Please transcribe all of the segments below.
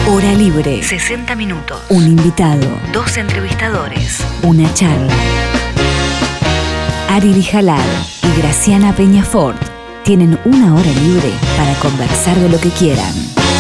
Hora libre. 60 minutos. Un invitado. 2 entrevistadores. Una charla. Arely Jalal y Graciana Peñafort tienen una hora libre para conversar de lo que quieran.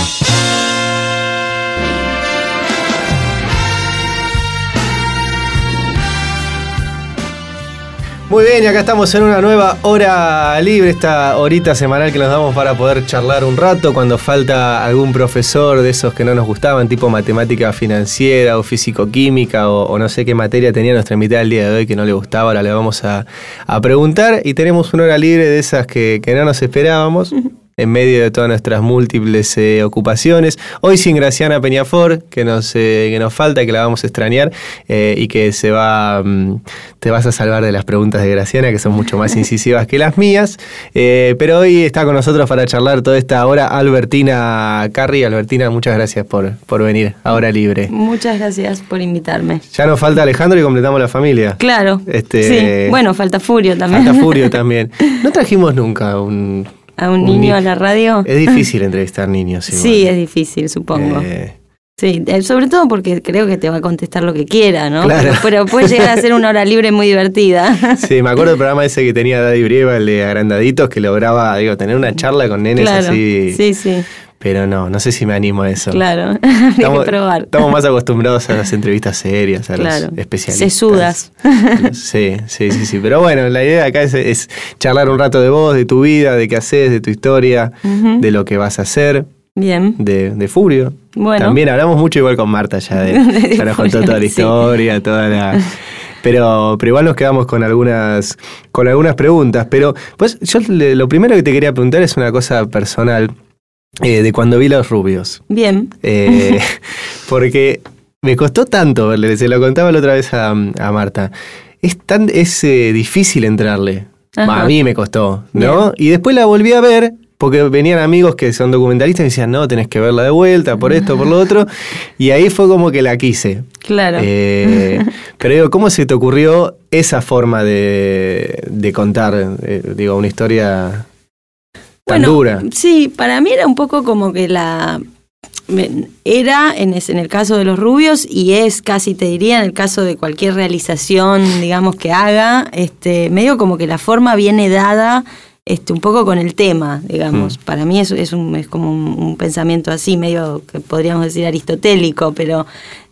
Muy bien, y acá estamos en una nueva hora libre, esta horita semanal que nos damos para poder charlar un rato cuando falta algún profesor de esos que no nos gustaban, tipo matemática financiera o físico-química o no sé qué materia tenía nuestra invitada el día de hoy que no le gustaba. Ahora le vamos a preguntar y tenemos una hora libre de esas que no nos esperábamos. En medio de todas nuestras múltiples ocupaciones. Hoy sin Graciana Peñafort, que nos falta, que la vamos a extrañar, y que te vas a salvar de las preguntas de Graciana, que son mucho más incisivas que las mías. Pero hoy está con nosotros para charlar toda esta hora Albertina Carri. Albertina, muchas gracias por venir a Hora Libre. Muchas gracias por invitarme. Ya nos falta Alejandro y completamos la familia. Claro, sí. Bueno, falta Furio también. Falta Furio también. No trajimos nunca a un niño a la radio. Es difícil entrevistar niños. Igual. Sí, es difícil, supongo. Sí, sobre todo porque creo que te va a contestar lo que quiera, ¿no? Claro. Pero puede llegar a ser una hora libre muy divertida. Sí, me acuerdo del programa ese que tenía Daddy Brieva, el de Agrandaditos, que lograba, tener una charla con nenes así. Sí, sí. Pero no sé si me animo a eso. Claro, hay que probar. Estamos más acostumbrados a las entrevistas serias, a los especialistas. Sesudas. Sí. Pero bueno, la idea acá es charlar un rato de vos, de tu vida, de qué haces, de tu historia, de lo que vas a hacer. Bien. De Furio. Bueno. También hablamos mucho igual con Marta ya ya nos contó toda la historia, toda la... Pero igual nos quedamos con algunas preguntas. Pero pues yo lo primero que te quería preguntar es una cosa personal. De cuando vi Los Rubios. Bien. Porque me costó tanto verle, se lo contaba la otra vez a Marta. Es difícil entrarle. A mí me costó, ¿no? Bien. Y después la volví a ver, porque venían amigos que son documentalistas y me decían, no, tenés que verla de vuelta, por esto, por lo otro. Y ahí fue como que la quise. Claro. Pero digo, ¿cómo se te ocurrió esa forma de contar, una historia... Bueno, sí, para mí era un poco como que era en el caso de Los Rubios y es casi, te diría, en el caso de cualquier realización, digamos, que haga, medio como que la forma viene dada un poco con el tema, digamos. Para mí es como un pensamiento así, medio que podríamos decir aristotélico, pero...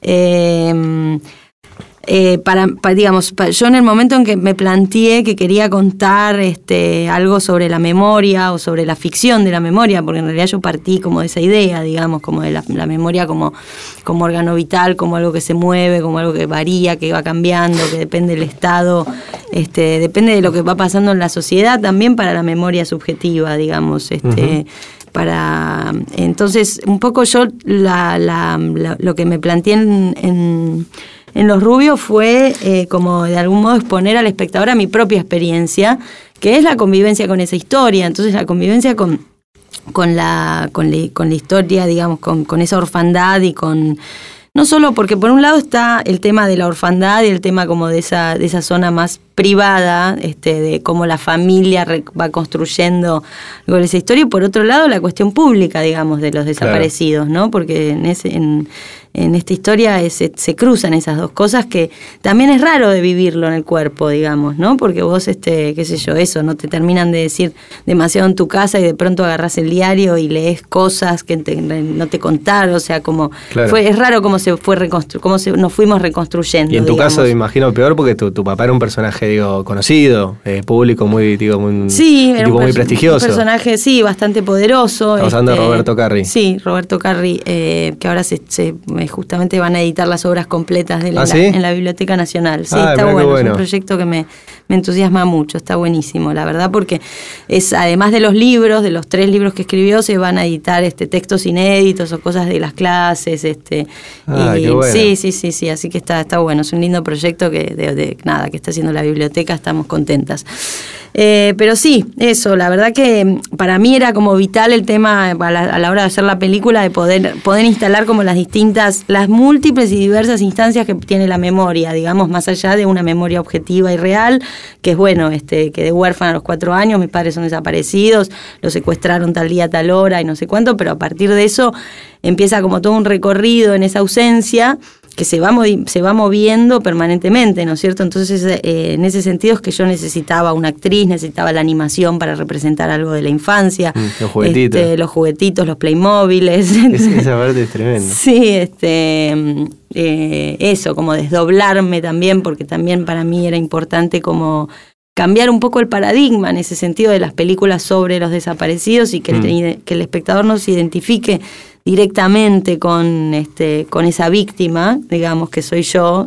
yo en el momento en que me planteé que quería contar algo sobre la memoria o sobre la ficción de la memoria, porque en realidad yo partí como de esa idea, digamos, como de la memoria como órgano vital, como algo que se mueve, como algo que varía, que va cambiando, que depende del estado, depende de lo que va pasando en la sociedad también para la memoria subjetiva, digamos, entonces un poco yo lo que me planteé en Los Rubios fue como de algún modo exponer al espectador a mi propia experiencia, que es la convivencia con esa historia. Entonces la convivencia con la historia, digamos, con esa orfandad y con... No solo porque por un lado está el tema de la orfandad y el tema como de esa zona más privada, de cómo la familia va construyendo con esa historia, y por otro lado la cuestión pública, digamos, de los desaparecidos, claro. ¿No? Porque en esta historia se cruzan esas dos cosas que también es raro de vivirlo en el cuerpo, digamos, ¿no? Porque vos, qué sé yo, eso, no te terminan de decir demasiado en tu casa y de pronto agarrás el diario y lees cosas que no te contaron, o sea, como claro. Es raro cómo nos fuimos reconstruyendo. Y en tu caso, me imagino peor porque tu papá era un personaje, conocido, público, muy prestigioso. Un personaje, sí, bastante poderoso. Estamos hablando de Roberto Carri. Sí, Roberto Carri, que ahora justamente van a editar las obras completas de en la Biblioteca Nacional. Sí, está bueno. Es un proyecto que me entusiasma mucho, está buenísimo, la verdad, porque además de los libros, de los 3 libros que escribió, se van a editar textos inéditos o cosas de las clases. Qué bueno. Sí, así que está bueno. Es un lindo proyecto que está haciendo la Biblioteca biblioteca estamos contentas. Pero sí, eso, la verdad que para mí era como vital el tema a la hora de hacer la película, de poder instalar como las múltiples y diversas instancias que tiene la memoria, digamos, más allá de una memoria objetiva y real, que es bueno, que de huérfana a los 4 años, mis padres son desaparecidos, los secuestraron tal día, tal hora y no sé cuánto, pero a partir de eso empieza como todo un recorrido en esa ausencia que se va moviendo permanentemente, ¿no es cierto? Entonces, en ese sentido es que yo necesitaba una actriz, necesitaba la animación para representar algo de la infancia. Los juguetitos. Los juguetitos, los Playmóviles. Esa parte es tremenda. Sí, eso, como desdoblarme también, porque también para mí era importante como cambiar un poco el paradigma en ese sentido de las películas sobre los desaparecidos y que el espectador no se identifique directamente con esa víctima, digamos que soy yo,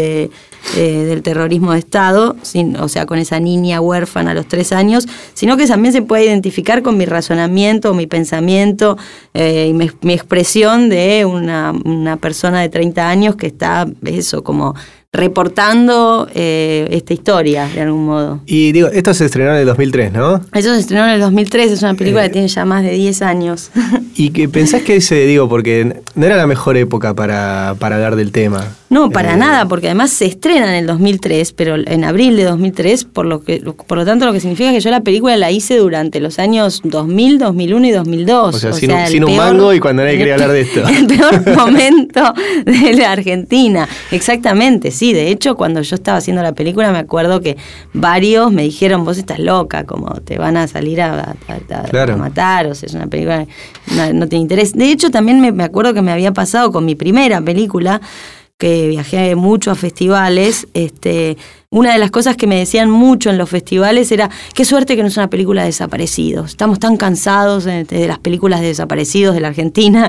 del terrorismo de Estado, o sea, con esa niña huérfana a los 3 años, sino que también se puede identificar con mi razonamiento, mi pensamiento y mi expresión de una persona de 30 años que está, eso, como reportando esta historia, de algún modo. Y digo, esto se estrenó en el 2003, ¿no? Eso se estrenó en el 2003, es una película que tiene ya más de 10 años. ¿Y que pensás que porque no era la mejor época para hablar del tema? No, para nada, porque además se estrena en el 2003, pero en abril de 2003, por lo tanto lo que significa que yo la película la hice durante los años 2000, 2001 y 2002. O sea, sin un mango y cuando nadie quería hablar de esto. El peor momento de la Argentina, exactamente, sí. De hecho, cuando yo estaba haciendo la película, me acuerdo que varios me dijeron, vos estás loca, como te van a salir a matar, o sea, es una película que no tiene interés. De hecho, también me acuerdo que me había pasado con mi primera película, que viajé mucho a festivales, una de las cosas que me decían mucho en los festivales era, qué suerte que no es una película de desaparecidos, estamos tan cansados de las películas de desaparecidos de la Argentina,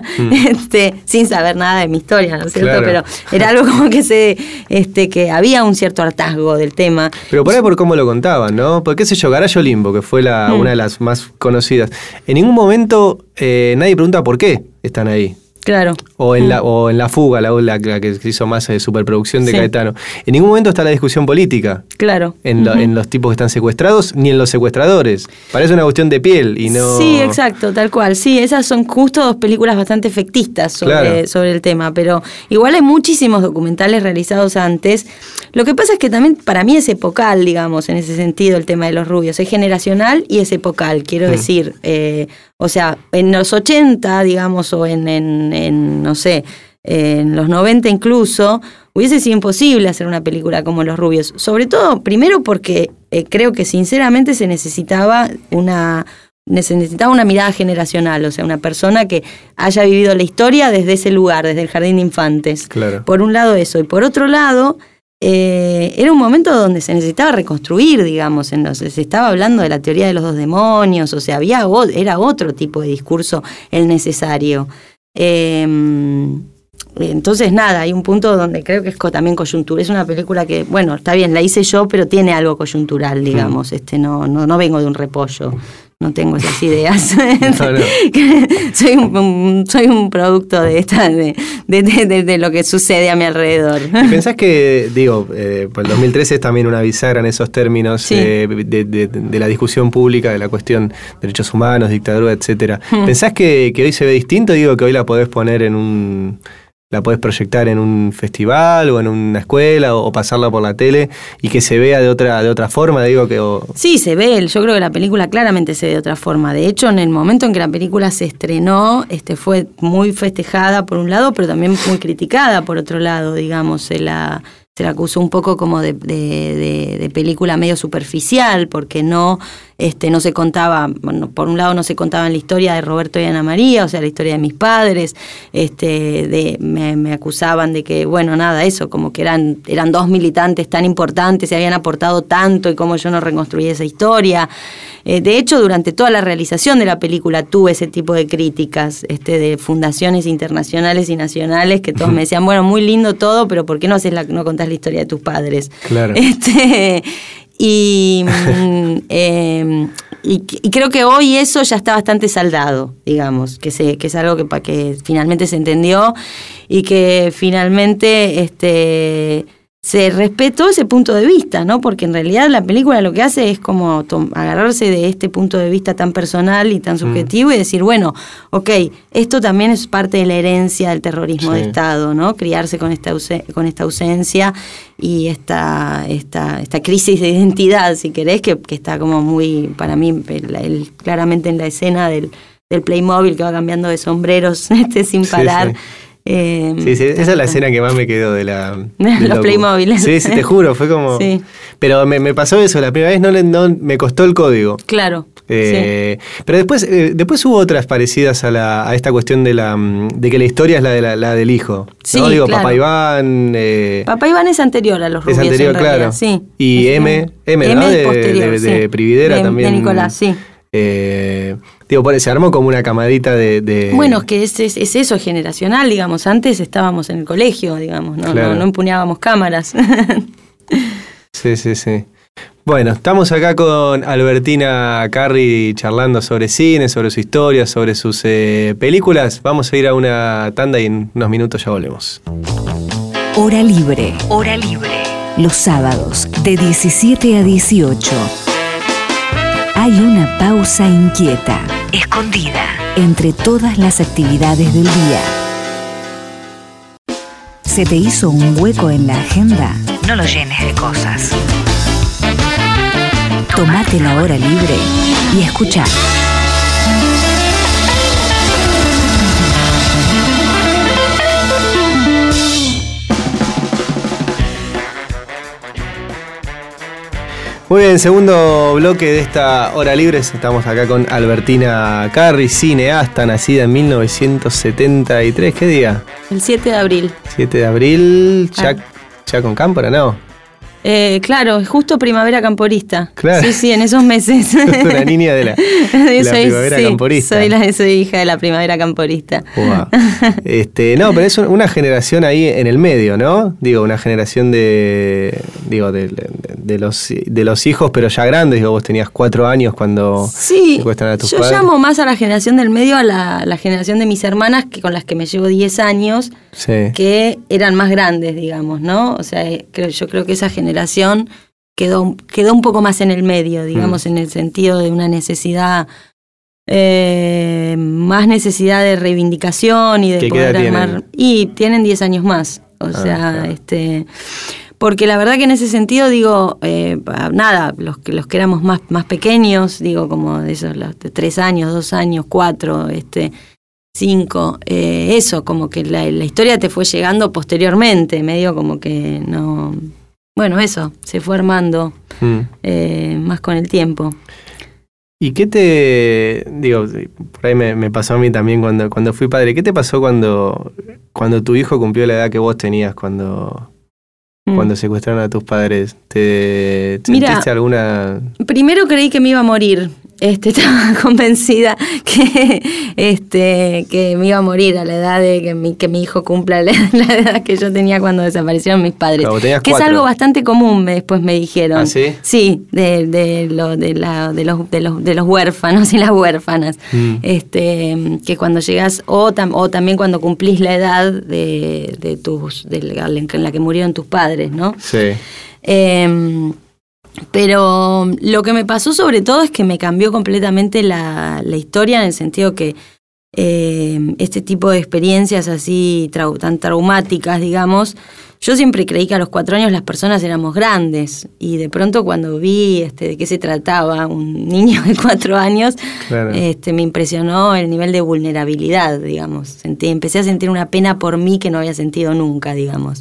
sin saber nada de mi historia, ¿no es cierto? Claro. Pero era algo como que que había un cierto hartazgo del tema. Pero por ahí por cómo lo contaban, ¿no? Porque qué sé yo, Garayo Limbo, que fue una de las más conocidas, en ningún momento nadie pregunta por qué están ahí. Claro. O en La Fuga, la que se hizo más superproducción de Caetano. En ningún momento está la discusión política. Claro. En los tipos que están secuestrados, ni en los secuestradores. Parece una cuestión de piel y no... Sí, exacto, tal cual. Sí, esas son justo 2 películas bastante efectistas sobre el tema, pero igual hay muchísimos documentales realizados antes. Lo que pasa es que también para mí es epocal, digamos, en ese sentido, el tema de los rubios. Es generacional y es epocal, quiero decir. O sea, en los 80, digamos, o no sé, en los 90 incluso, hubiese sido imposible hacer una película como Los Rubios. Sobre todo, primero porque creo que sinceramente se necesitaba una mirada generacional, o sea, una persona que haya vivido la historia desde ese lugar, desde el jardín de infantes. Claro. Por un lado eso, y por otro lado... era un momento donde se necesitaba reconstruir, digamos, se estaba hablando de la teoría de los 2 demonios, o sea, era otro tipo de discurso el necesario. Entonces, nada, hay un punto donde creo que es también coyuntura. Es una película que, bueno, está bien, la hice yo, pero tiene algo coyuntural, digamos. No vengo de un repollo. No tengo esas ideas. No. Soy un producto de lo que sucede a mi alrededor. ¿Y pensás que, pues el 2013 es también una bisagra en esos términos de la discusión pública, de la cuestión de derechos humanos, dictadura, etcétera? ¿Pensás que hoy se ve distinto? Que hoy la podés poner la podés proyectar en un festival o en una escuela o pasarla por la tele y que se vea de otra forma, Sí, se ve, yo creo que la película claramente se ve de otra forma. De hecho, en el momento en que la película se estrenó, fue muy festejada por un lado, pero también muy criticada por otro lado, digamos, se la acusó un poco como de película medio superficial, porque no se contaba, bueno, por un lado no se contaba en la historia de Roberto y Ana María, o sea, la historia de mis padres, me acusaban de que, bueno, nada, eso, como que eran 2 militantes tan importantes, se habían aportado tanto y cómo yo no reconstruí esa historia. De hecho, durante toda la realización de la película tuve ese tipo de críticas de fundaciones internacionales y nacionales que todos me decían, bueno, muy lindo todo, pero ¿por qué no contás la historia de tus padres? Claro. Y creo que hoy eso ya está bastante saldado, digamos, que es algo que finalmente se entendió y que finalmente se respetó ese punto de vista, ¿no? Porque en realidad la película lo que hace es como agarrarse de este punto de vista tan personal y tan subjetivo y decir, bueno, ok, esto también es parte de la herencia del terrorismo de Estado, ¿no? Criarse con esta ausencia y esta crisis de identidad, si querés, que está como muy, para mí, claramente en la escena del Playmobil que va cambiando de sombreros sin parar. Sí. Esa es la escena que más me quedó de los Playmobil. Sí, te juro, fue como... Sí. Pero me pasó eso, la primera vez no me costó el código. Claro. Pero después hubo otras parecidas a esta cuestión de que la historia es la del hijo. Sí, ¿no? Digo, claro. Papá Iván... Papá Iván es anterior a los rubios. Es anterior, en realidad, claro. Sí. Y M, ¿no? Es posterior, de Prividera también. De Nicolás, sí. Se armó como una camadita de... Bueno, es que es eso, generacional, digamos. Antes estábamos en el colegio, digamos, no empuñábamos cámaras. Sí. Bueno, estamos acá con Albertina Carri charlando sobre cine, sobre su historia, sobre sus películas. Vamos a ir a una tanda y en unos minutos ya volvemos. Hora libre. Hora libre. Los sábados de 17 a 18. Hay una pausa inquieta. Escondida. Entre todas las actividades del día. ¿Se te hizo un hueco en la agenda? No lo llenes de cosas. Tomate la hora libre y escuchá. Muy bien, segundo bloque de esta hora libre. Estamos acá con Albertina Carri, cineasta, nacida en 1973. ¿Qué día? El 7 de abril. 7 de abril, ya con Cámpora, ¿no? Claro, justo primavera camporista. Claro. Sí, en esos meses. Una niña de la primavera camporista. Soy hija de la primavera camporista. Wow. No, pero es una generación ahí en el medio, ¿no? Digo, una generación de los hijos, pero ya grandes. Digo, vos tenías 4 años cuando secuestran a tus padres. Yo llamo más a la generación del medio a la generación de mis hermanas, con las que me llevo 10 años, que eran más grandes, digamos, ¿no? O sea, yo creo que esa generación quedó un poco más en el medio, digamos, en el sentido de una necesidad, más necesidad de reivindicación y de poder armar. Y tienen 10 años más, o sea, claro. Porque la verdad que en ese sentido, digo, los que éramos más pequeños, digo, como de esos los de 3 años, 2 años, 4, 5, eso, como que la historia te fue llegando posteriormente, medio como que no... Bueno, eso, se fue armando más con el tiempo. ¿Y qué digo, por ahí me pasó a mí también cuando fui padre, ¿qué te pasó cuando tu hijo cumplió la edad que vos tenías cuando secuestraron a tus padres? ¿Sentiste alguna...? Primero creí que me iba a morir. Estaba convencida que me iba a morir a la edad de que mi hijo cumpla la edad que yo tenía cuando desaparecieron mis padres. Claro, que 4. Es algo bastante común, después me dijeron. ¿Ah, sí? Sí, de los huérfanos y las huérfanas. Que cuando llegas, o también cuando cumplís la edad en la que murieron tus padres, ¿no? Sí. Pero lo que me pasó sobre todo es que me cambió completamente la historia, en el sentido que este tipo de experiencias así tan traumáticas, digamos, yo siempre creí que a los 4 años las personas éramos grandes, y de pronto cuando vi de qué se trataba un niño de 4 años, claro. Me impresionó el nivel de vulnerabilidad, digamos. Empecé a sentir una pena por mí que no había sentido nunca, digamos.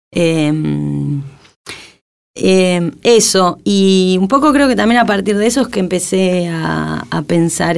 Eso, y un poco creo que también a partir de eso es que empecé a pensar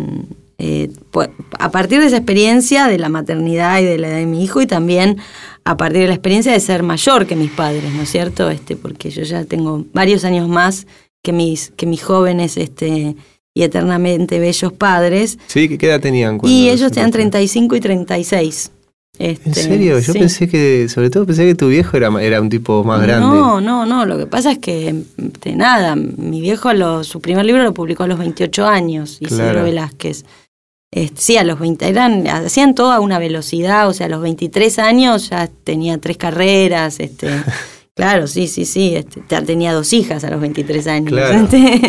a partir de esa experiencia de la maternidad y de la edad de mi hijo, y también a partir de la experiencia de ser mayor que mis padres, ¿no es cierto? Porque yo ya tengo varios años más que mis jóvenes y eternamente bellos padres. Sí, ¿qué edad tenían? Y ellos tenían 35 y 36. ¿En serio? Yo pensé sobre todo pensé que tu viejo era un tipo más grande. No, lo que pasa es que, mi viejo su primer libro lo publicó a los 28 años, Isidro Velázquez. Sí, a los 20, hacían todo a una velocidad, o sea, a los 23 años ya tenía 3 carreras, Claro, sí. Tenía 2 hijas a los 23 años. Claro.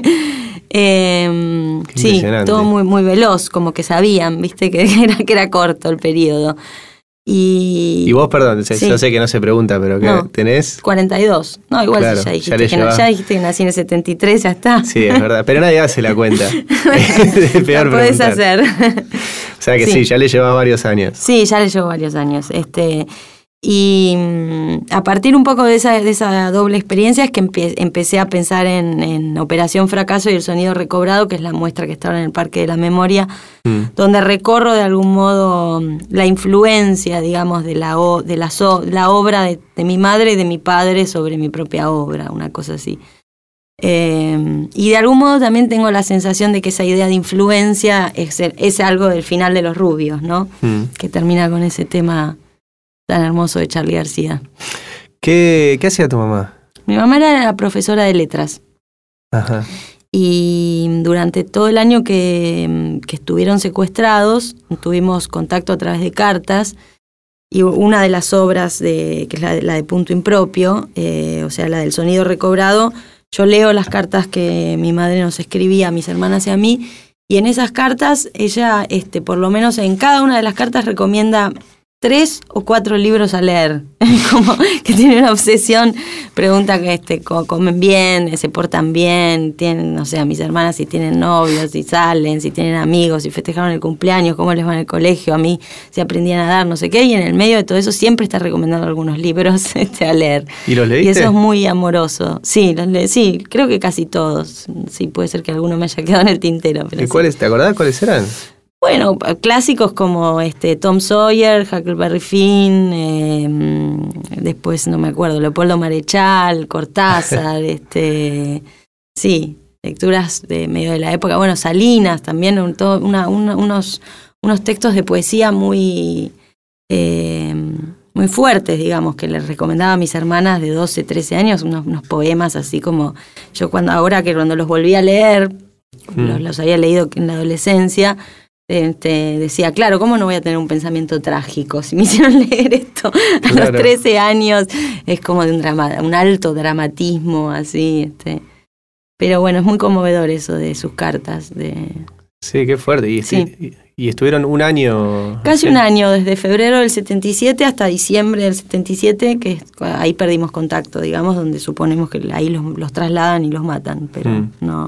Sí, todo muy, muy veloz, como que sabían, viste, que era corto el periodo. Y vos, perdón, sí. yo sé que no se pregunta, pero ¿qué tenés? 42. No, igual claro, ya dijiste que nací en el 73, ya está. Sí, es verdad, pero nadie hace la cuenta. Es peor lo podés preguntar. hacer. O sea que sí, ya le llevas varios años. Sí, ya le llevo varios años. Y a partir un poco de esa doble experiencia es que empecé a pensar en Operación Fracaso y el sonido recobrado, que es la muestra que está ahora en el Parque de la Memoria, donde recorro de algún modo la influencia, digamos, de la obra de mi madre y de mi padre sobre mi propia obra, una cosa así. Y de algún modo también tengo la sensación de que esa idea de influencia es algo del final de Los Rubios, ¿no? Que termina con ese tema tan hermoso de Charly García. ¿Qué hacía tu mamá? Mi mamá era profesora de letras. Ajá. Y durante todo el año que estuvieron secuestrados, tuvimos contacto a través de cartas. Y una de las obras, que es la de Punto Impropio, o sea, la del sonido recobrado, yo leo las cartas que mi madre nos escribía a mis hermanas y a mí. Y en esas cartas, ella, por lo menos en cada una de las cartas, recomienda 3 o 4 libros a leer, como que tiene una obsesión, pregunta que comen bien, se portan bien, tienen, no sé, a mis hermanas si tienen novios, si salen, si tienen amigos, si festejaron el cumpleaños, cómo les va en el colegio, a mí si aprendían a dar, no sé qué, y en el medio de todo eso siempre está recomendando algunos libros a leer. ¿Y los leíste? Y eso es muy amoroso. Sí, sí, creo que casi todos. Sí, puede ser que alguno me haya quedado en el tintero. Pero ¿Y cuáles, te acordás cuáles eran? Bueno, clásicos como Tom Sawyer, Huckleberry Finn, después no me acuerdo, Leopoldo Marechal, Cortázar, sí, lecturas de medio de la época. Bueno, Salinas también, unos textos de poesía muy fuertes, digamos, que les recomendaba a mis hermanas de 12, 13 años, unos poemas así como yo cuando los volví a leer, los había leído en la adolescencia. Decía, claro, ¿cómo no voy a tener un pensamiento trágico? Si me hicieron leer esto a los 13 años, es como de un alto dramatismo, así. Pero bueno, es muy conmovedor eso de sus cartas. Sí, qué fuerte. Y estuvieron un año... Casi un año, desde febrero del 77 hasta diciembre del 77, que ahí perdimos contacto, digamos, donde suponemos que ahí los trasladan y los matan, pero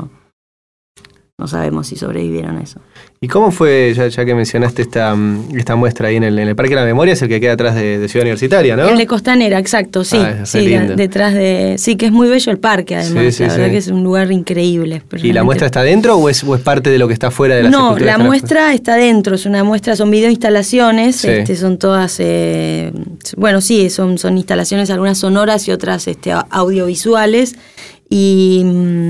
no sabemos si sobrevivieron a eso. ¿Y cómo fue, ya que mencionaste esta muestra ahí en el Parque de la Memoria, es el que queda atrás de Ciudad Universitaria, ¿no? El de Costanera, exacto, sí. Sí, detrás de... Sí, que es muy bello el parque, además. Sí, la verdad que es un lugar increíble. ¿Y la muestra está dentro o es parte de lo que está fuera de la escultura? No, la muestra está dentro. Es una muestra, son videoinstalaciones. Sí. Son todas... bueno, sí, son instalaciones, algunas sonoras y otras audiovisuales. Y...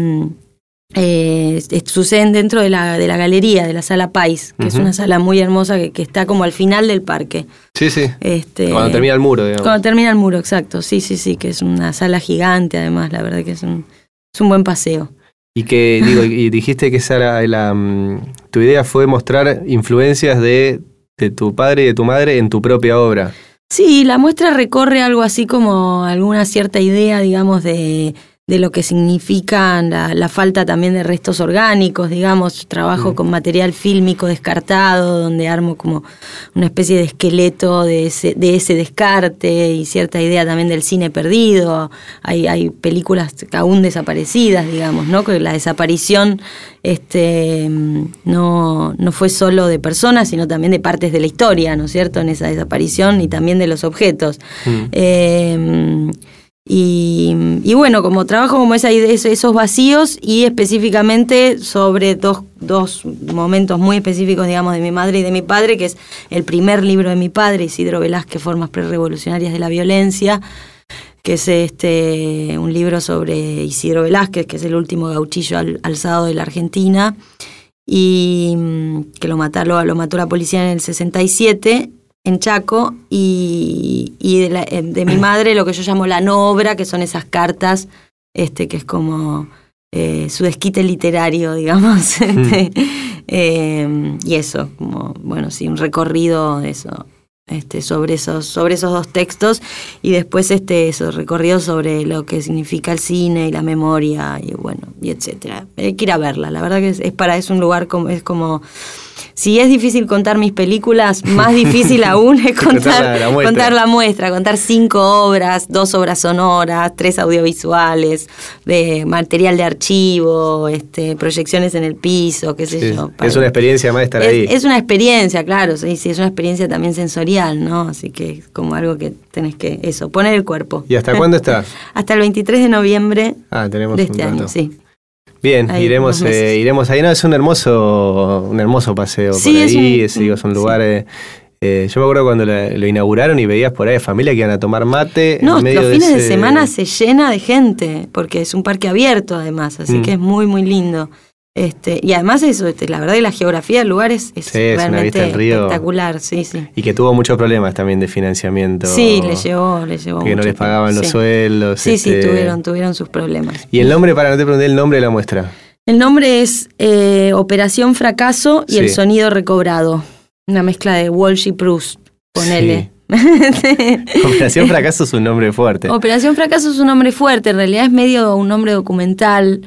suceden dentro de la galería, de la Sala Pais, que es una sala muy hermosa que está como al final del parque. Sí. Cuando termina el muro, digamos. Cuando termina el muro, exacto. Sí, que es una sala gigante, además, la verdad que es un buen paseo. Y que, y dijiste que tu idea fue mostrar influencias de tu padre y de tu madre en tu propia obra. Sí, la muestra recorre algo así como alguna cierta idea, digamos, de lo que significa la falta también de restos orgánicos, digamos, trabajo con material fílmico descartado, donde armo como una especie de esqueleto de ese descarte y cierta idea también del cine perdido. Hay películas aún desaparecidas, digamos, ¿no? Que la desaparición no fue solo de personas, sino también de partes de la historia, ¿no es cierto?, en esa desaparición y también de los objetos. Y bueno, como trabajo como esos vacíos y específicamente sobre dos momentos muy específicos, digamos, de mi madre y de mi padre, que es el primer libro de mi padre, Isidro Velázquez, Formas Prerrevolucionarias de la Violencia, que es un libro sobre Isidro Velázquez, que es el último gauchillo alzado de la Argentina, y que lo mató la policía en el 67, en Chaco, y de mi madre lo que yo llamo la no obra, que son esas cartas, que es como su desquite literario, digamos, y eso, como, bueno, sí, un recorrido de eso. sobre esos dos textos, y después esos recorridos sobre lo que significa el cine y la memoria y bueno, y etcétera. Hay que ir a verla, la verdad que es un lugar es como si es difícil contar mis películas, más difícil aún es contar la muestra, contar 5 obras, 2 obras sonoras, 3 audiovisuales, de material de archivo, proyecciones en el piso, qué sé yo. Es una experiencia más estar ahí. Es una experiencia, claro, sí, es una experiencia también sensorial, ¿no? Así que es como algo que tenés que, poner el cuerpo. ¿Y hasta cuándo está? Hasta el 23 de noviembre tenemos de este año, sí. Bien, ahí, iremos ahí. No, es un hermoso paseo por ahí. Es un lugar. Yo me acuerdo cuando lo inauguraron y veías por ahí familia que iban a tomar mate. No, los fines de semana se llena de gente, porque es un parque abierto además, así que es muy, muy lindo. Y además eso, la verdad que la geografía del lugar es realmente espectacular, sí. Y que tuvo muchos problemas también de financiamiento. Sí, le llevó que no les pagaban los sueldos. Sí, tuvieron sus problemas. ¿Y el nombre, no te pregunté el nombre de la muestra? El nombre es Operación Fracaso y el sonido recobrado. Una mezcla de Walsh y Proust, ponele. Sí. Operación Fracaso es un nombre fuerte. Operación Fracaso es un nombre fuerte, en realidad es medio un nombre documental.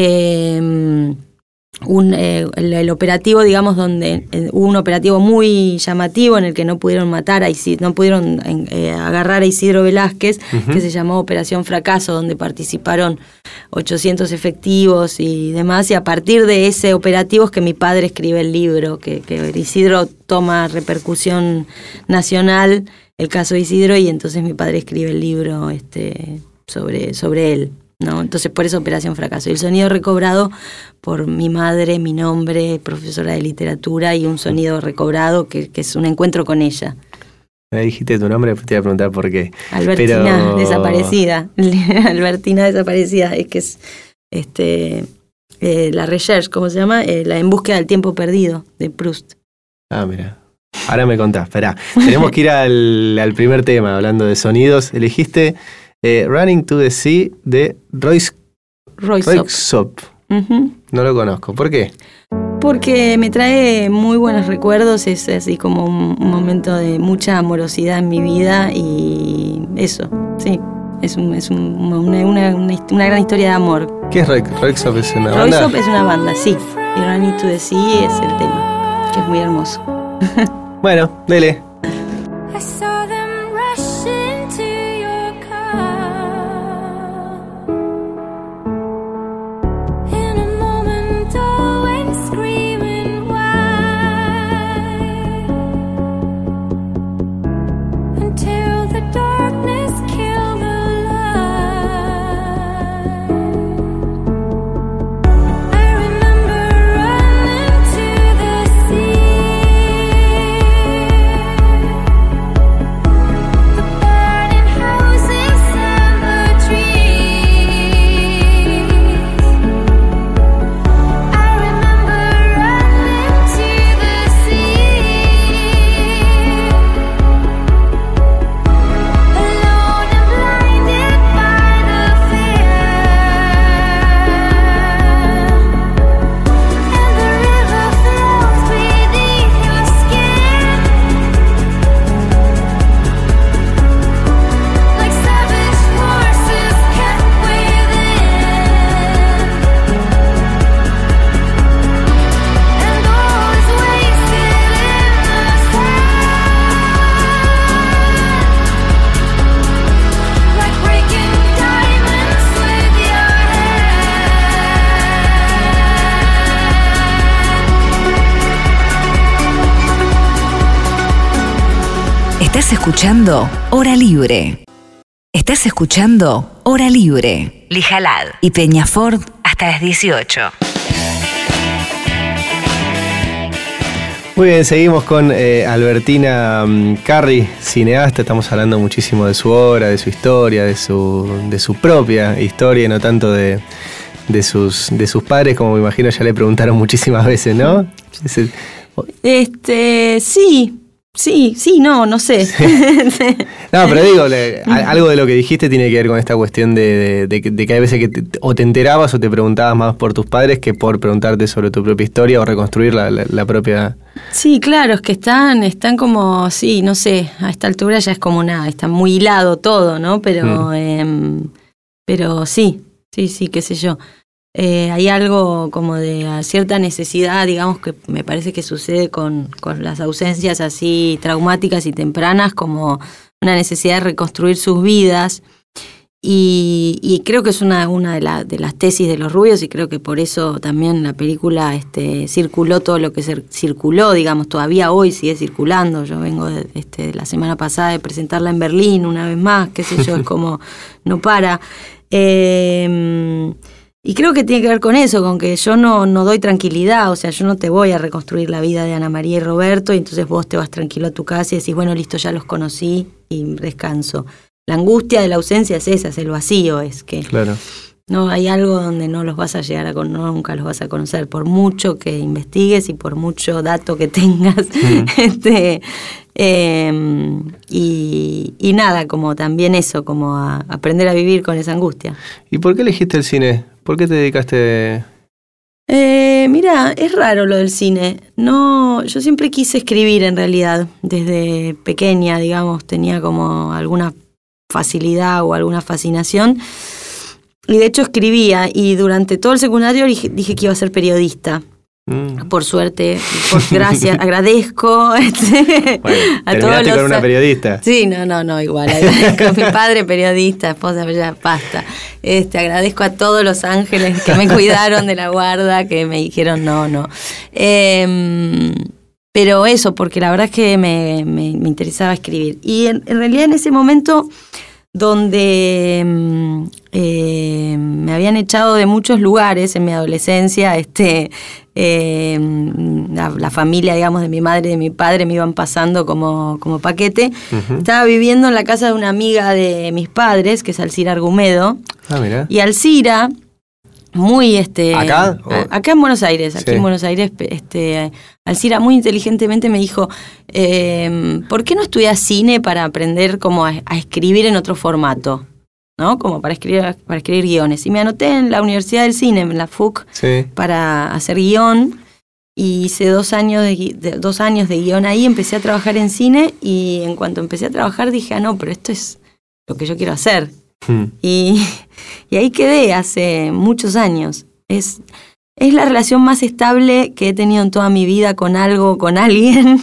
El operativo, digamos, donde hubo un operativo muy llamativo en el que no pudieron matar no pudieron agarrar a Isidro Velázquez, que se llamó Operación Fracaso, donde participaron 800 efectivos y demás, y a partir de ese operativo es que mi padre escribe el libro, que Isidro toma repercusión nacional, el caso de Isidro, y entonces mi padre escribe el libro sobre él, ¿no? Entonces por eso Operación Fracaso. Y el sonido recobrado por mi madre, mi nombre, profesora de literatura, y un sonido recobrado que es un encuentro con ella. Me dijiste tu nombre, te iba a preguntar por qué. Albertina desaparecida. Albertina desaparecida, es que es la recherche, ¿cómo se llama? La En búsqueda del tiempo perdido, de Proust. Mira. Ahora me contás, esperá. Tenemos que ir al primer tema, hablando de sonidos. Elegiste Running to the Sea de Röyksopp. No lo conozco. ¿Por qué? Porque me trae muy buenos recuerdos, es así como un momento de mucha amorosidad en mi vida y eso, sí, es una gran historia de amor. ¿Qué es Röyksopp? ¿Es una banda? Röyksopp es una banda, sí, y Running to the Sea es el tema, que es muy hermoso. Bueno, dele. Estás escuchando Hora Libre. Estás escuchando Hora Libre. Lijalad Y Peñafort hasta las 18. Muy bien, seguimos con Albertina Carri, cineasta. Estamos hablando muchísimo de su obra, de su historia, de su propia historia, y no tanto de sus padres, como me imagino ya le preguntaron muchísimas veces, ¿no? Sí, no sé. Sí. No, pero digo, algo de lo que dijiste tiene que ver con esta cuestión de que hay veces que o te enterabas o te preguntabas más por tus padres que por preguntarte sobre tu propia historia o reconstruir la propia... Sí, claro, es que están como, sí, no sé, a esta altura ya es como nada, está muy hilado todo, ¿no? Pero sí, qué sé yo. Hay algo como de cierta necesidad, digamos, que me parece que sucede con las ausencias así traumáticas y tempranas, como una necesidad de reconstruir sus vidas. Y creo que es una de las tesis de los Rubios, y creo que por eso también la película circuló todo lo que circuló, digamos, todavía hoy sigue circulando. Yo vengo de la semana pasada de presentarla en Berlín una vez más, qué sé yo, es como no para. Y creo que tiene que ver con eso, con que yo no doy tranquilidad, o sea, yo no te voy a reconstruir la vida de Ana María y Roberto, y entonces vos te vas tranquilo a tu casa y decís, bueno, listo, ya los conocí y descanso. La angustia de la ausencia es esa, es el vacío, es que Claro. no hay algo donde no los vas a llegar a conocer, nunca los vas a conocer, por mucho que investigues y por mucho dato que tengas. Y nada, como también eso, como a aprender a vivir con esa angustia. ¿Y por qué elegiste el cine? ¿Por qué te dedicaste...? Mira, es raro lo del cine. No, yo siempre quise escribir en realidad, desde pequeña, digamos, tenía como alguna facilidad o alguna fascinación. Y de hecho escribía, y durante todo el secundario dije que iba a ser periodista. Por suerte, por gracias, agradezco Bueno, a todos los... con una periodista. Sí, no, igual, agradezco a mi padre periodista, esposa, ya basta. Agradezco a todos los ángeles que me cuidaron de la guarda, que me dijeron no. Pero eso, porque la verdad es que me interesaba escribir. Y en realidad en ese momento donde me habían echado de muchos lugares en mi adolescencia, la familia, digamos, de mi madre y de mi padre me iban pasando como paquete. Uh-huh. Estaba viviendo en la casa de una amiga de mis padres, que es Alcira Argumedo. Ah, mira. Y Alcira, muy ¿Acá? Acá en Buenos Aires, aquí en Buenos Aires, Alcira muy inteligentemente me dijo, ¿por qué no estudias cine para aprender como a escribir en otro formato? ¿No? Como para escribir guiones. Y me anoté en la Universidad del Cine, en la FUC, para hacer guión. Y hice 2 años de guión ahí, empecé a trabajar en cine, y en cuanto empecé a trabajar dije, no, pero esto es lo que yo quiero hacer. Y ahí quedé hace muchos años. Es la relación más estable que he tenido en toda mi vida con algo, con alguien.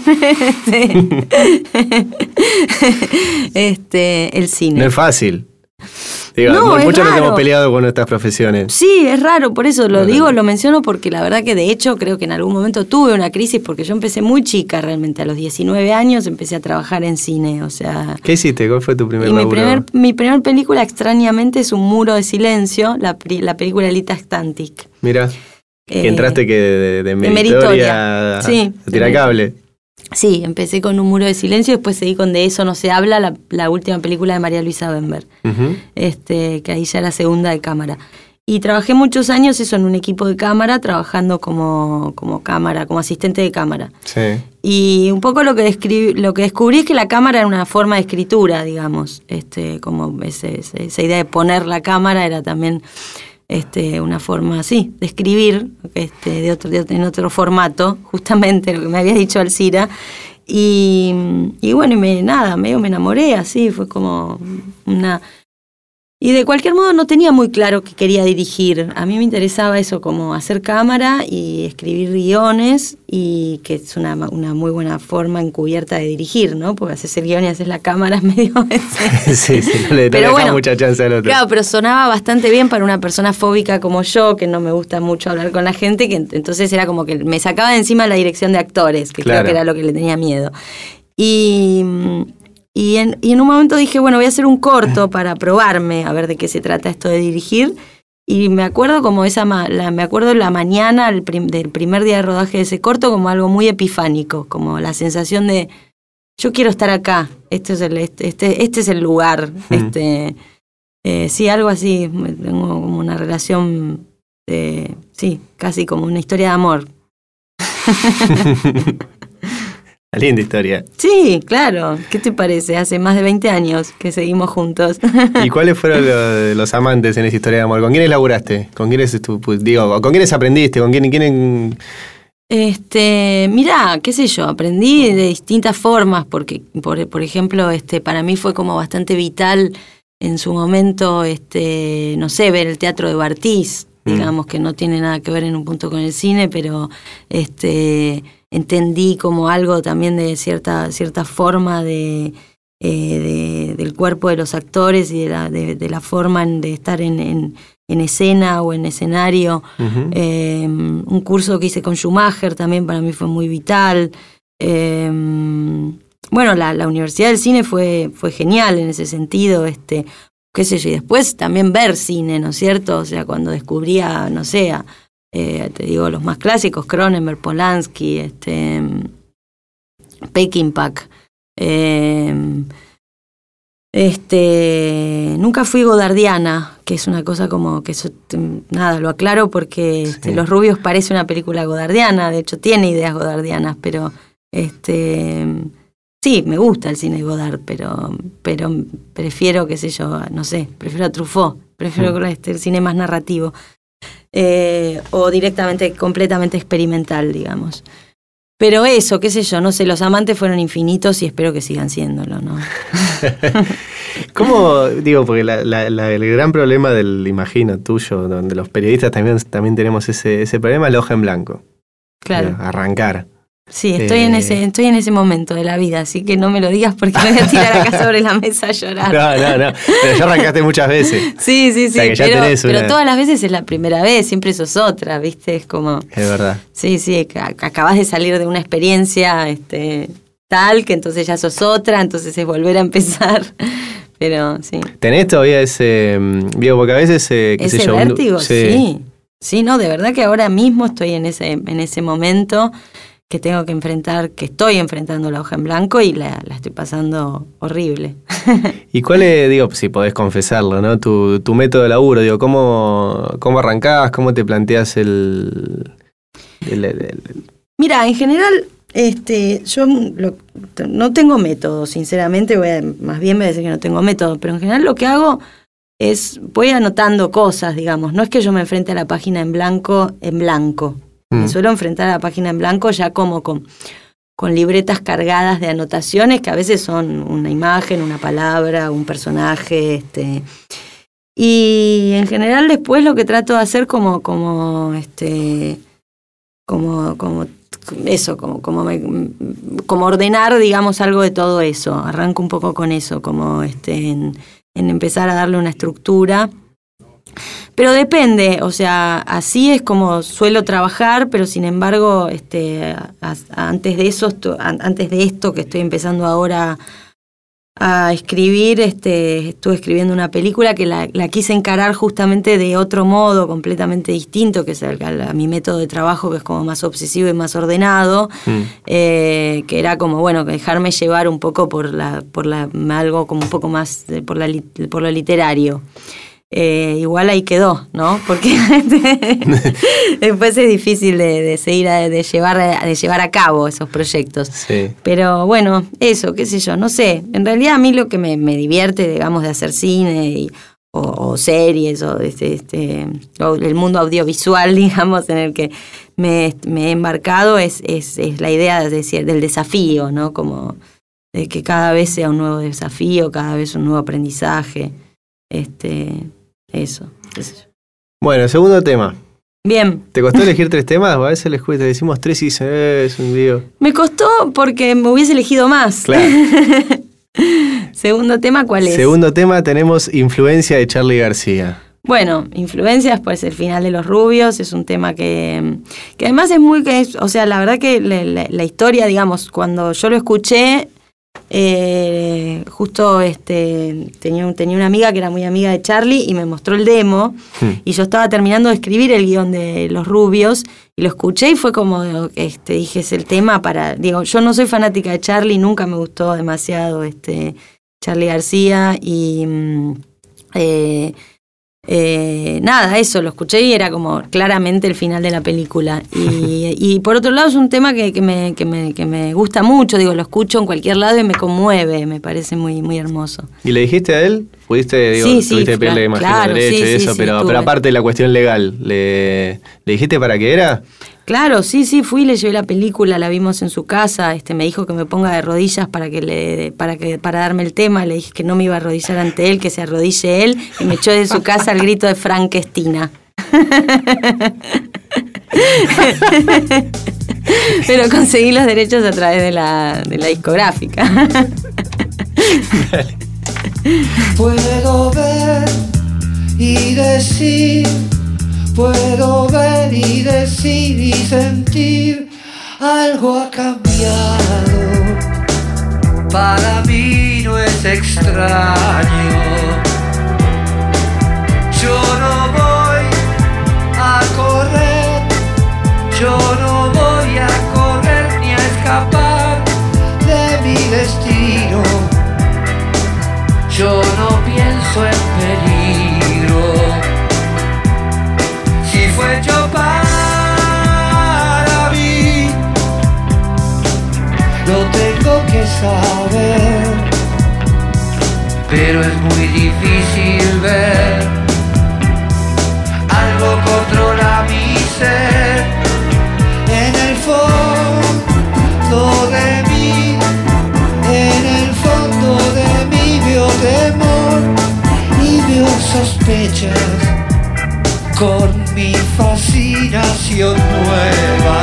El cine. No es fácil. Digo, muchos nos hemos peleado con nuestras profesiones. Sí, es raro, por eso lo digo, lo menciono, porque la verdad que de hecho creo que en algún momento tuve una crisis, porque yo empecé muy chica realmente, a los 19 años empecé a trabajar en cine, o sea... ¿Qué hiciste? ¿Cuál fue tu primer laburo? Mi primer película, extrañamente, es Un muro de silencio, la película Lita Stantic. Mira, que entraste de meritoria sí, a tirar cable. Sí, empecé con Un muro de silencio, después seguí con De eso no se habla, la última película de María Luisa Bember, que ahí ya era segunda de cámara. Y trabajé muchos años eso en un equipo de cámara, trabajando como asistente de cámara. Sí. Y un poco lo que descubrí es que la cámara era una forma de escritura, digamos, como esa idea de poner la cámara era también una forma así de escribir, en otro formato, justamente lo que me había dicho Alcira. Y bueno, medio me enamoré, así, fue como una... Y de cualquier modo no tenía muy claro que quería dirigir. A mí me interesaba eso, como hacer cámara y escribir guiones, y que es una muy buena forma encubierta de dirigir, ¿no? Porque haces el guión y haces la cámara, es medio... sí, no le deja mucha chance al otro. Claro, pero sonaba bastante bien para una persona fóbica como yo, que no me gusta mucho hablar con la gente, que entonces era como que me sacaba de encima la dirección de actores, que creo que era lo que le tenía miedo. Y en un momento dije, bueno, voy a hacer un corto para probarme, a ver de qué se trata esto de dirigir. Y me acuerdo como me acuerdo la mañana del primer día de rodaje de ese corto como algo muy epifánico, como la sensación de, yo quiero estar acá, este es el lugar. Sí, algo así, tengo como una relación, casi como una historia de amor. Una linda historia. Sí, claro. ¿Qué te parece? Hace más de 20 años que seguimos juntos. ¿Y cuáles fueron los amantes en esa historia de amor? ¿Con quiénes laburaste? ¿Con quiénes con quiénes aprendiste? ¿Con quién? Mirá, qué sé yo, aprendí de distintas formas, porque, por ejemplo, para mí fue como bastante vital en su momento, no sé, ver el teatro de Bartiz, digamos, que no tiene nada que ver en un punto con el cine, pero entendí como algo también de cierta forma del cuerpo de los actores y de la forma de estar en escena o en escenario. Uh-huh. Un curso que hice con Schumacher también para mí fue muy vital. Bueno, la Universidad del Cine fue genial en ese sentido, qué sé yo, y después también ver cine, ¿no es cierto? O sea, cuando descubría, no sé, te digo, los más clásicos, Cronenberg, Polanski, Peckinpah. Nunca fui godardiana, que es una cosa como que eso, nada, lo aclaro porque sí. Los Rubios parece una película godardiana, de hecho tiene ideas godardianas, pero sí, me gusta el cine Godard, pero prefiero, qué sé yo, no sé, prefiero a Truffaut, prefiero el cine más narrativo, o directamente, completamente experimental, digamos. Pero eso, qué sé yo, no sé, los amantes fueron infinitos y espero que sigan siéndolo, ¿no? ¿Cómo, digo, porque el gran problema del, imagino, tuyo, donde los periodistas también tenemos ese problema, es la hoja en blanco. Claro. Arrancar. Sí, estoy en ese momento de la vida, así que no me lo digas porque me voy a tirar acá sobre la mesa a llorar. No, pero ya arrancaste muchas veces. Sí, o sea, que ya pero todas las veces es la primera vez, siempre sos otra, ¿viste? Es como... Es verdad. Sí, acabás de salir de una experiencia tal que entonces ya sos otra, entonces es volver a empezar, pero sí. ¿Tenés todavía ese... Digo, porque a veces... ¿Ese vértigo? Sí. Sí, no, de verdad que ahora mismo estoy en ese momento... que tengo que enfrentar, que estoy enfrentando la hoja en blanco y la estoy pasando horrible. ¿Y cuál es, digo, si podés confesarlo, ¿no? Tu método de laburo, digo, ¿cómo arrancás? ¿Cómo te planteás el... Mira, en general, yo no tengo método, sinceramente, más bien me voy a decir que no tengo método, pero en general lo que hago es, voy anotando cosas, digamos, no es que yo me enfrente a la página en blanco. Me suelo enfrentar a la página en blanco ya como con libretas cargadas de anotaciones que a veces son una imagen, una palabra, un personaje, y en general después lo que trato de hacer como ordenar, digamos, algo de todo eso. Arranco un poco con eso, como en empezar a darle una estructura. Pero depende, o sea, así es como suelo trabajar, pero sin embargo, antes de esto que estoy empezando ahora a escribir, estuve escribiendo una película que la quise encarar justamente de otro modo, completamente distinto, que es a mi método de trabajo, que es como más obsesivo y más ordenado, que era como, bueno, dejarme llevar un poco por algo como un poco más por lo literario. Igual ahí quedó, ¿no? Porque después es difícil de seguir, de llevar a cabo esos proyectos. Sí. Pero bueno, eso, qué sé yo, no sé. En realidad a mí lo que me divierte, digamos, de hacer cine o series o o el mundo audiovisual, digamos, en el que me he embarcado es la idea del desafío, ¿no? Como de que cada vez sea un nuevo desafío, cada vez un nuevo aprendizaje. Eso, qué sé yo. Bueno, segundo tema. Bien. ¿Te costó elegir 3 temas? A veces te decimos 3 y es un lío. Me costó porque me hubiese elegido más. Claro. Segundo tema, ¿cuál es? Segundo tema tenemos Influencia de Charly García. Bueno, Influencias, pues el final de Los Rubios, es un tema que además es o sea, la verdad que la historia, digamos, cuando yo lo escuché, justo tenía una amiga que era muy amiga de Charly y me mostró el demo y yo estaba terminando de escribir el guión de Los Rubios y lo escuché y fue como dije, es el tema digo, yo no soy fanática de Charly, nunca me gustó demasiado Charly García y Nada, eso, lo escuché y era como claramente el final de la película. Y por otro lado es un tema que me gusta mucho, digo, lo escucho en cualquier lado y me conmueve, me parece muy, muy hermoso. ¿Y le dijiste a él? ¿Pudiste, tuviste que pedirle, imagino, claro, derecho y eso? Pero aparte de la cuestión legal, ¿le dijiste para qué era? Claro, sí, fui, le llevé la película, la vimos en su casa, me dijo que me ponga de rodillas para darme el tema, le dije que no me iba a arrodillar ante él, que se arrodille él, y me echó de su casa al grito de Frankenstein. Pero conseguí los derechos a través de la discográfica. Puedo ver y decir, puedo ver y decir y sentir, algo ha cambiado. Para mí no es extraño. Yo no voy a correr, yo no voy a correr ni a escapar de mi destino. Yo no pienso en peligro. Si fue hecho para mí, lo tengo que saber, pero es muy difícil ver. Algo controla mi ser. En el fondo de mí, en el fondo de mí veo temor y veo sospechas con mi fascinación nueva.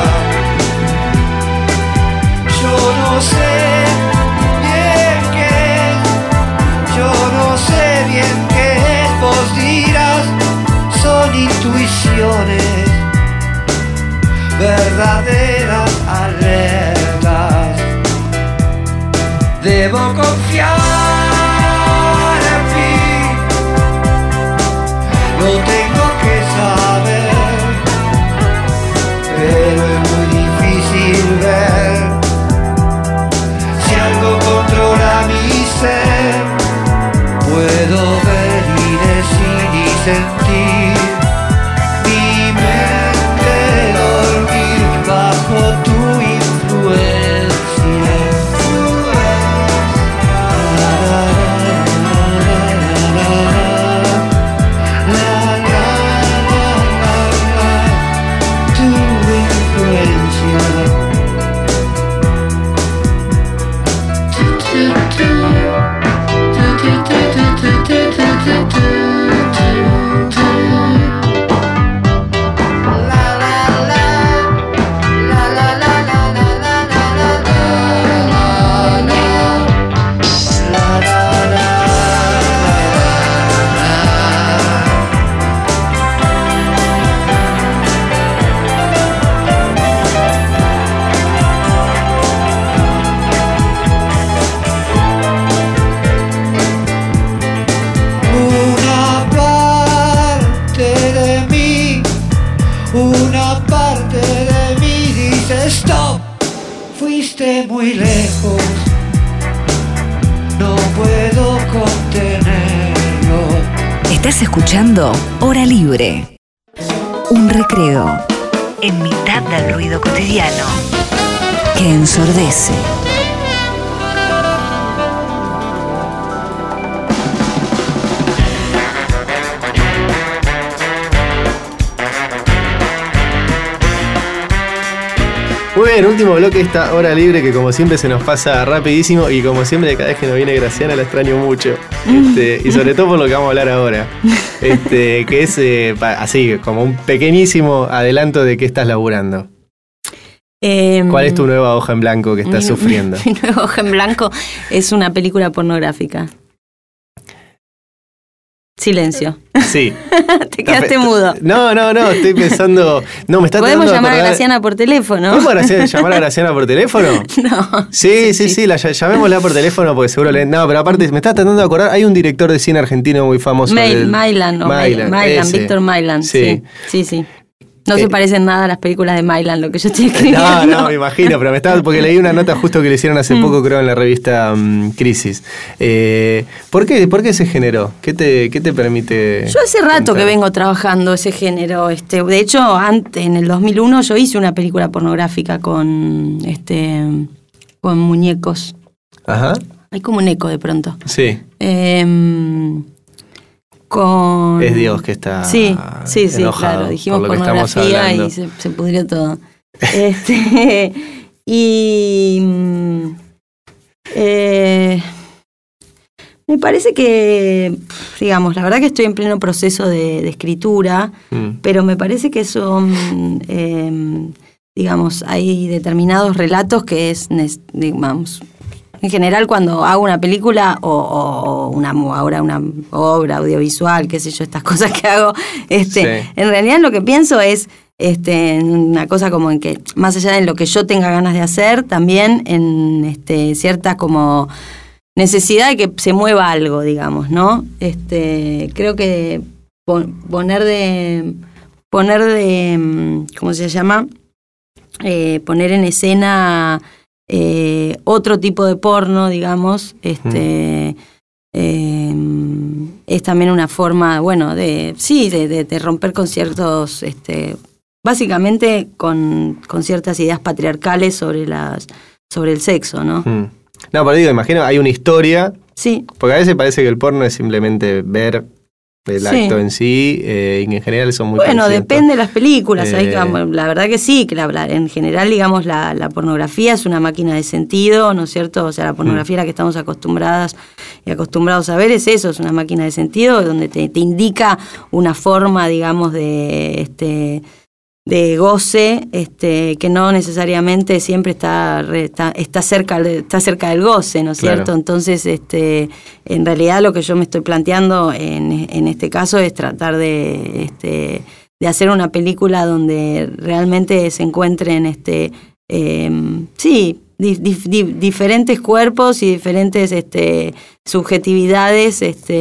Yo no sé bien qué es, yo no sé bien qué es, vos dirás, son intuiciones, verdaderas alertas. Debo confiar en mí, lo tengo que saber, pero es muy difícil ver. Si algo controla mi ser, puedo ver y decir y sentir. Mi mente dormir bajo tu influencia. Tu influencia. Una parte de mí dice stop, fuiste muy lejos, no puedo contenerlo. Estás escuchando Hora Libre. Un recreo En mitad del ruido cotidiano. que ensordece. Muy bien, último bloque de esta Hora Libre que como siempre se nos pasa rapidísimo y como siempre cada vez que nos viene Graciana la extraño mucho. Y sobre todo por lo que vamos a hablar ahora. Que es así, como un pequeñísimo adelanto de qué estás laburando. ¿Cuál es tu nueva hoja en blanco que estás sufriendo? Mi nueva hoja en blanco es una película pornográfica. Silencio. Sí. Te quedaste mudo. No, estoy pensando. No, me está ¿Podemos tratando de llamar a acordar- Graciana por teléfono? ¿Podemos llamar a Graciana por teléfono? No. Sí, llamémosla por teléfono porque seguro le... No, pero aparte me está tratando de acordar, hay un director de cine argentino muy famoso. Mailan, ese. Víctor Mailan, Sí. sí. No se parecen nada a las películas de Mylan, lo que yo estoy escribiendo. No, me imagino, pero porque leí una nota justo que le hicieron hace poco, creo, en la revista Crisis. ¿Por qué ese género? ¿Qué te permite? Yo hace rato contar? que vengo trabajando ese género. De hecho, en el 2001 yo hice una película pornográfica con muñecos. Ajá. Hay como un eco de pronto. Sí. Es Dios que está sí, enojado claro. Dijimos por lo que estamos pornografía hablando. y se pudrió todo. Y me parece que, digamos, la verdad que estoy en pleno proceso de escritura, pero me parece que son, digamos, hay determinados relatos que digamos, en general, cuando hago una película o ahora una obra audiovisual, qué sé yo, estas cosas que hago, en realidad lo que pienso es una cosa como en que, más allá de lo que yo tenga ganas de hacer, también en cierta como necesidad de que se mueva algo, digamos, ¿no? Creo que poner de ¿cómo se llama? Poner en escena otro tipo de porno, digamos, es también una forma, bueno, de romper con ciertos, básicamente con ciertas ideas patriarcales sobre el sexo, ¿no? No, pero digo, imagino, hay una historia. Sí. Porque a veces parece que el porno es simplemente ver el acto en sí, y en general son muy Bueno, conscientes. depende de las películas. La verdad que sí, que en general, digamos, la pornografía es una máquina de sentido, ¿no es cierto? O sea, la pornografía a la que estamos acostumbrados a ver es eso, es una máquina de sentido donde te indica una forma, digamos, de goce, que no necesariamente siempre está cerca del goce, ¿no es cierto? Claro. Entonces, en realidad lo que yo me estoy planteando en este caso es tratar de hacer una película donde realmente se encuentren diferentes cuerpos y diferentes subjetividades,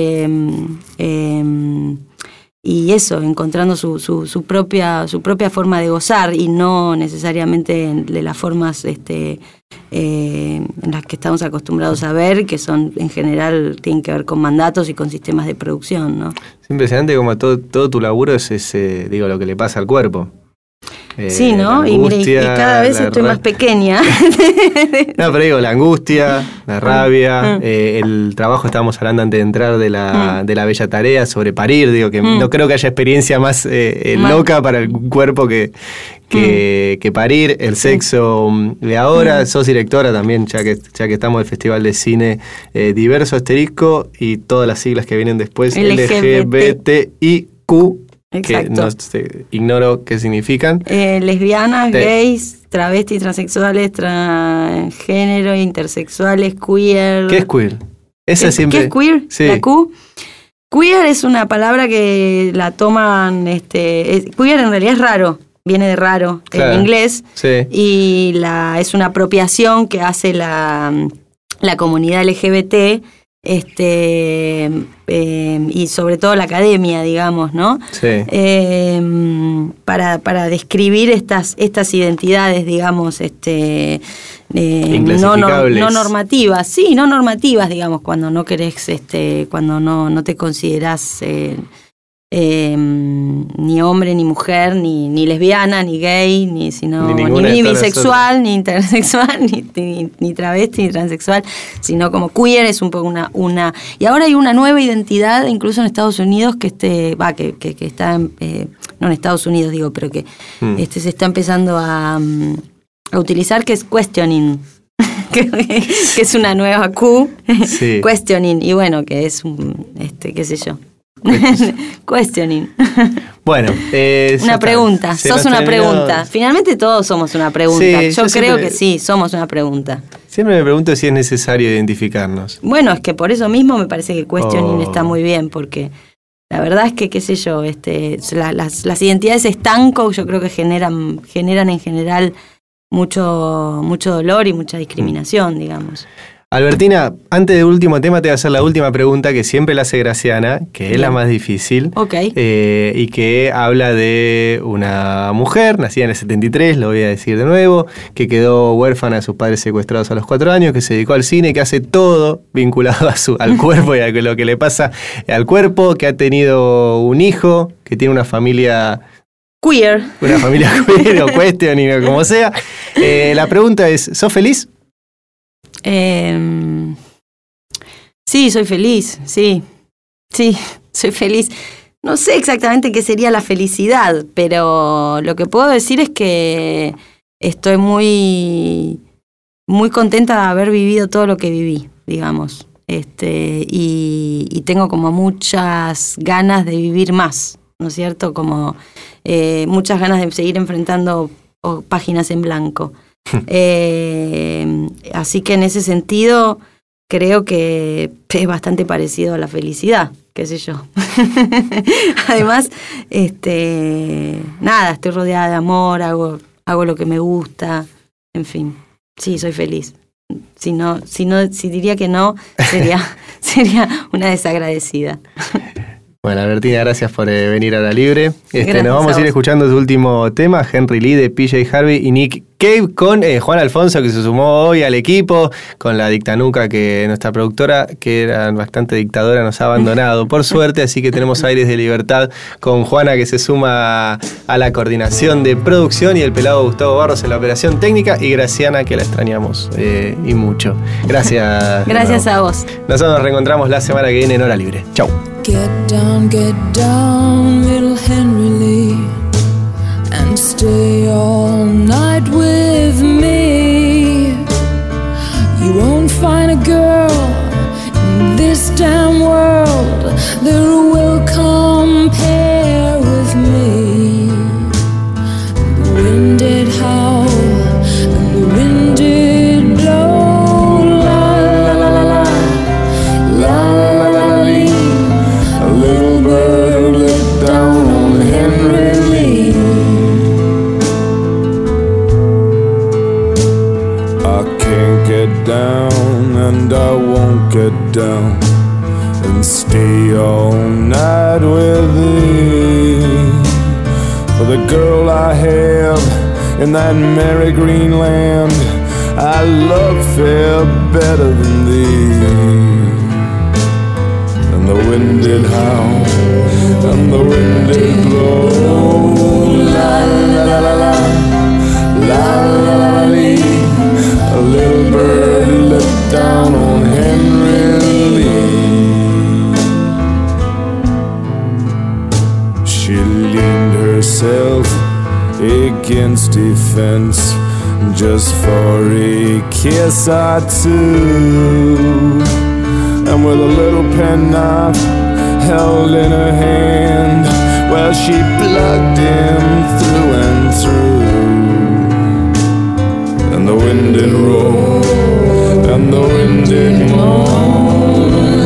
y eso, encontrando su propia forma de gozar y no necesariamente de las formas en las que estamos acostumbrados a ver, que son en general tienen que ver con mandatos y con sistemas de producción, ¿no? Es impresionante como todo tu laburo es lo que le pasa al cuerpo. Sí, ¿no? Y mire, y cada vez estoy más pequeña. No, pero digo, la angustia, la rabia, el trabajo, estábamos hablando antes de entrar de la bella tarea sobre parir, digo que no creo que haya experiencia más loca para el cuerpo que parir, el sexo de ahora. Sos directora también, ya que estamos del Festival de Cine Diverso Asterisco y todas las siglas que vienen después, LGBTIQ. Exacto. Que ignoro qué significan. Lesbianas, gays, travestis, transexuales, transgénero, intersexuales, queer. ¿Qué es queer? Esa siempre. ¿Qué es queer? Sí. La Q. Queer es una palabra que la toman. Queer en realidad es raro, viene de raro en inglés. Sí. Y es una apropiación que hace la comunidad LGBT. Y sobre todo la academia, digamos, ¿no? Sí. Para describir estas identidades, digamos, no normativas, sí, no normativas, digamos, cuando no querés, cuando no te considerás ni hombre, ni mujer, ni lesbiana, ni gay, ni bisexual, ni intersexual, ni travesti, ni transexual, sino como queer es un poco una y ahora hay una nueva identidad, incluso en Estados Unidos, que está no en Estados Unidos digo, pero que se está empezando a utilizar, que es questioning. que es una nueva Q, sí. Questioning, y bueno, que es qué sé yo. Questioning. Bueno, una pregunta, sos una pregunta. Finalmente todos somos una pregunta. Sí, yo creo que sí, somos una pregunta. Siempre me pregunto si es necesario identificarnos. Bueno, es que por eso mismo me parece que questioning está muy bien, porque la verdad es que, qué sé yo, las identidades estanco yo creo que generan en general mucho dolor y mucha discriminación, digamos. Albertina, antes del último tema te voy a hacer la última pregunta que siempre la hace Graciana, que es la más difícil. Ok. Y que habla de una mujer, nacida en el 73, lo voy a decir de nuevo, que quedó huérfana de sus padres secuestrados a los 4 años, que se dedicó al cine, que hace todo vinculado al cuerpo y a lo que le pasa al cuerpo, que ha tenido un hijo, que tiene una familia... Queer. Una familia queer o question, como sea. La pregunta es, ¿sos feliz? Sí, soy feliz, sí, soy feliz. No sé exactamente qué sería la felicidad, pero lo que puedo decir es que estoy muy, muy contenta de haber vivido todo lo que viví, digamos. Y tengo como muchas ganas de vivir más, ¿no es cierto? Como muchas ganas de seguir enfrentando páginas en blanco. Así que en ese sentido creo que es bastante parecido a la felicidad, qué sé yo. Además, nada, estoy rodeada de amor, hago lo que me gusta, en fin, sí, soy feliz. Si diría que no, sería una desagradecida. Bueno, Albertina, gracias por venir a La Libre. Nos vamos a ir vos. escuchando su último tema, Henry Lee de PJ Harvey y Nick Cave, con Juan Alfonso, que se sumó hoy al equipo, con la dictanuca, que nuestra productora, que era bastante dictadora, nos ha abandonado, por suerte, así que tenemos aires de libertad con Juana, que se suma a la coordinación de producción, y el pelado Gustavo Barros en la operación técnica, y Graciana, que la extrañamos y mucho. Gracias. Gracias a vos. Nosotros nos reencontramos la semana que viene en Hora Libre. Chau. Get down, little Henry Lee, and stay all night with me. You won't find a girl in this damn world that will compare with me. The wind did howl and the wind did blow, la la la la la, la la la lee. A little bird let down on Henry Lee. I can't get down and I won't get down and stay all night with thee. For the girl I have in that merry green land, I love fair better than thee. And the wind did howl, and the wind did blow, la la la la la, la la la la lee. A little bird let down on Henry Lee. She leaned herself against a fence just for a kiss or two. And with a little penknife held in her hand, well, she plugged him through and through. And the wind did roll, and the wind did moan,